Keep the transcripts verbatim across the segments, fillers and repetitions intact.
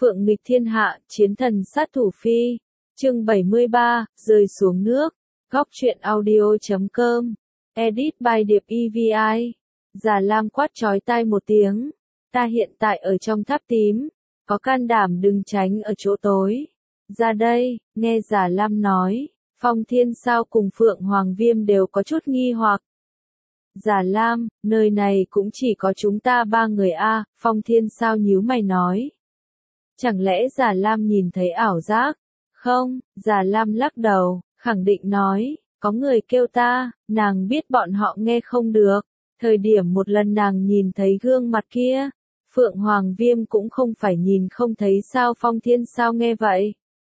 Phượng nghịch thiên hạ, chiến thần sát thủ phi. Chương bảy mươi ba, rơi xuống nước. Góc truyện audio chấm com. Edit by Điệp e vê i. Già Lam quát chói tai một tiếng. Ta hiện tại ở trong tháp tím. Có can đảm đừng tránh ở chỗ tối. Ra đây, nghe Già Lam nói. Phong Thiên Sao cùng Phượng Hoàng Viêm đều có chút nghi hoặc. Già Lam, nơi này cũng chỉ có chúng ta ba người a. Phong Thiên Sao nhíu mày nói. Chẳng lẽ Già Lam nhìn thấy ảo giác? Không, Già Lam lắc đầu, khẳng định nói, có người kêu ta, nàng biết bọn họ nghe không được. Thời điểm một lần nàng nhìn thấy gương mặt kia, Phượng Hoàng Viêm cũng không phải nhìn không thấy sao. Phong Thiên Sao nghe vậy.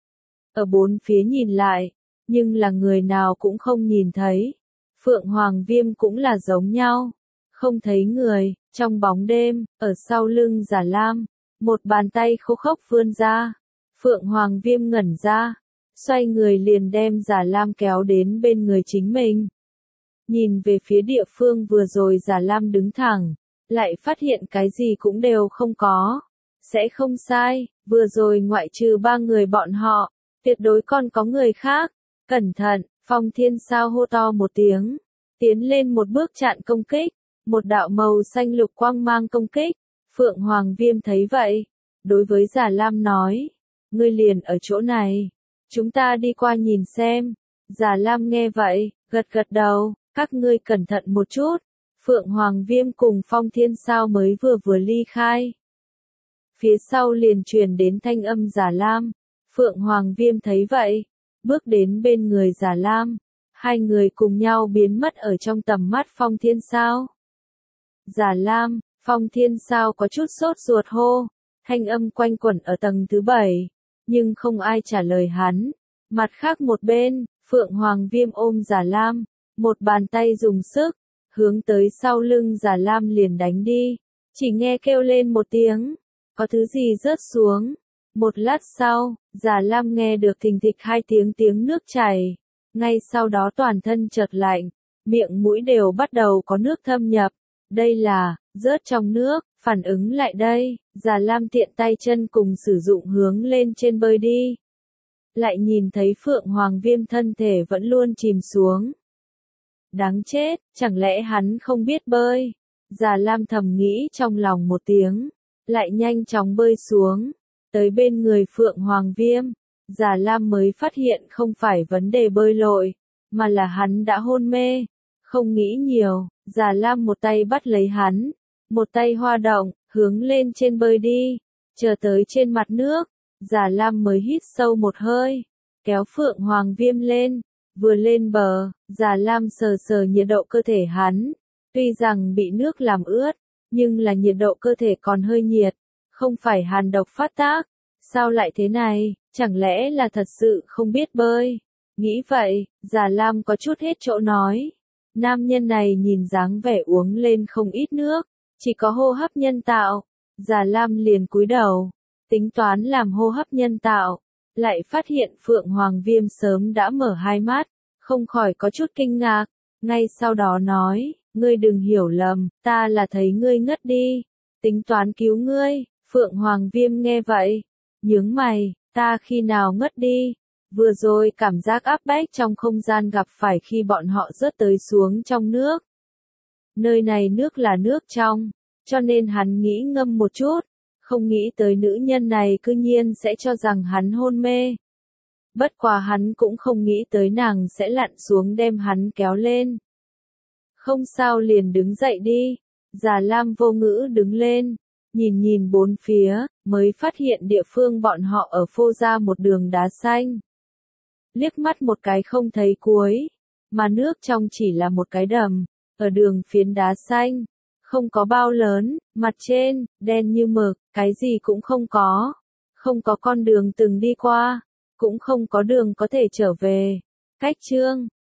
Ở bốn phía nhìn lại, nhưng là người nào cũng không nhìn thấy. Phượng Hoàng Viêm cũng là giống nhau, không thấy người. Trong bóng đêm, ở sau lưng Già Lam, một bàn tay khô khốc vươn ra. Phượng Hoàng Viêm ngẩn ra, xoay người liền đem Già Lam kéo đến bên người chính mình. Nhìn về phía địa phương vừa rồi Già Lam đứng thẳng, lại phát hiện cái gì cũng đều không có. Sẽ không sai, vừa rồi ngoại trừ ba người bọn họ, tuyệt đối còn có người khác. Cẩn thận, Phong Thiên Sao hô to một tiếng, tiến lên một bước chặn công kích, một đạo màu xanh lục quang mang công kích. Phượng Hoàng Viêm thấy vậy, đối với Già Lam nói, ngươi liền ở chỗ này, chúng ta đi qua nhìn xem. Già Lam nghe vậy, gật gật đầu, các ngươi cẩn thận một chút. Phượng Hoàng Viêm cùng Phong Thiên Sao mới vừa vừa ly khai. Phía sau liền truyền đến thanh âm Già Lam. Phượng Hoàng Viêm thấy vậy, bước đến bên người Già Lam, hai người cùng nhau biến mất ở trong tầm mắt Phong Thiên Sao. Già Lam, Phong Thiên Sao có chút sốt ruột hô, thanh âm quanh quẩn ở tầng thứ bảy, nhưng không ai trả lời hắn. Mặt khác một bên, Phượng Hoàng Viêm ôm Già Lam, một bàn tay dùng sức, hướng tới sau lưng Già Lam liền đánh đi. Chỉ nghe kêu lên một tiếng, có thứ gì rớt xuống. Một lát sau, Già Lam nghe được thình thịch hai tiếng tiếng nước chảy. Ngay sau đó toàn thân chợt lạnh, miệng mũi đều bắt đầu có nước thâm nhập. Đây là, rớt trong nước. Phản ứng lại đây, Già Lam tiện tay chân cùng sử dụng hướng lên trên bơi đi. Lại nhìn thấy Phượng Hoàng Viêm thân thể vẫn luôn chìm xuống. Đáng chết, chẳng lẽ hắn không biết bơi? Già Lam thầm nghĩ trong lòng một tiếng, lại nhanh chóng bơi xuống, tới bên người Phượng Hoàng Viêm. Già Lam mới phát hiện không phải vấn đề bơi lội, mà là hắn đã hôn mê. Không nghĩ nhiều, Già Lam một tay bắt lấy hắn, một tay hoa động, hướng lên trên bơi đi. Chờ tới trên mặt nước, Già Lam mới hít sâu một hơi, kéo Phượng Hoàng Viêm lên. Vừa lên bờ, Già Lam sờ sờ nhiệt độ cơ thể hắn. Tuy rằng bị nước làm ướt, nhưng là nhiệt độ cơ thể còn hơi nhiệt, không phải hàn độc phát tác. Sao lại thế này, chẳng lẽ là thật sự không biết bơi? Nghĩ vậy, Già Lam có chút hết chỗ nói. Nam nhân này nhìn dáng vẻ uống lên không ít nước, chỉ có hô hấp nhân tạo. Già Lam liền cúi đầu, tính toán làm hô hấp nhân tạo, lại phát hiện Phượng Hoàng Viêm sớm đã mở hai mắt, không khỏi có chút kinh ngạc. Ngay sau đó nói, ngươi đừng hiểu lầm, ta là thấy ngươi ngất đi, tính toán cứu ngươi. Phượng Hoàng Viêm nghe vậy, nhướng mày, ta khi nào ngất đi? Vừa rồi cảm giác áp bách trong không gian gặp phải khi bọn họ rớt tới xuống trong nước. Nơi này nước là nước trong, cho nên hắn nghĩ ngâm một chút, không nghĩ tới nữ nhân này cư nhiên sẽ cho rằng hắn hôn mê. Bất quá hắn cũng không nghĩ tới nàng sẽ lặn xuống đem hắn kéo lên. Không sao liền đứng dậy đi. Già Lam vô ngữ đứng lên, nhìn nhìn bốn phía, mới phát hiện địa phương bọn họ ở phô ra một đường đá xanh. Liếc mắt một cái không thấy cuối, mà nước trong chỉ là một cái đầm, ở đường phiến đá xanh, không có bao lớn, mặt trên, đen như mực, cái gì cũng không có. Không có con đường từng đi qua, cũng không có đường có thể trở về. Cách chương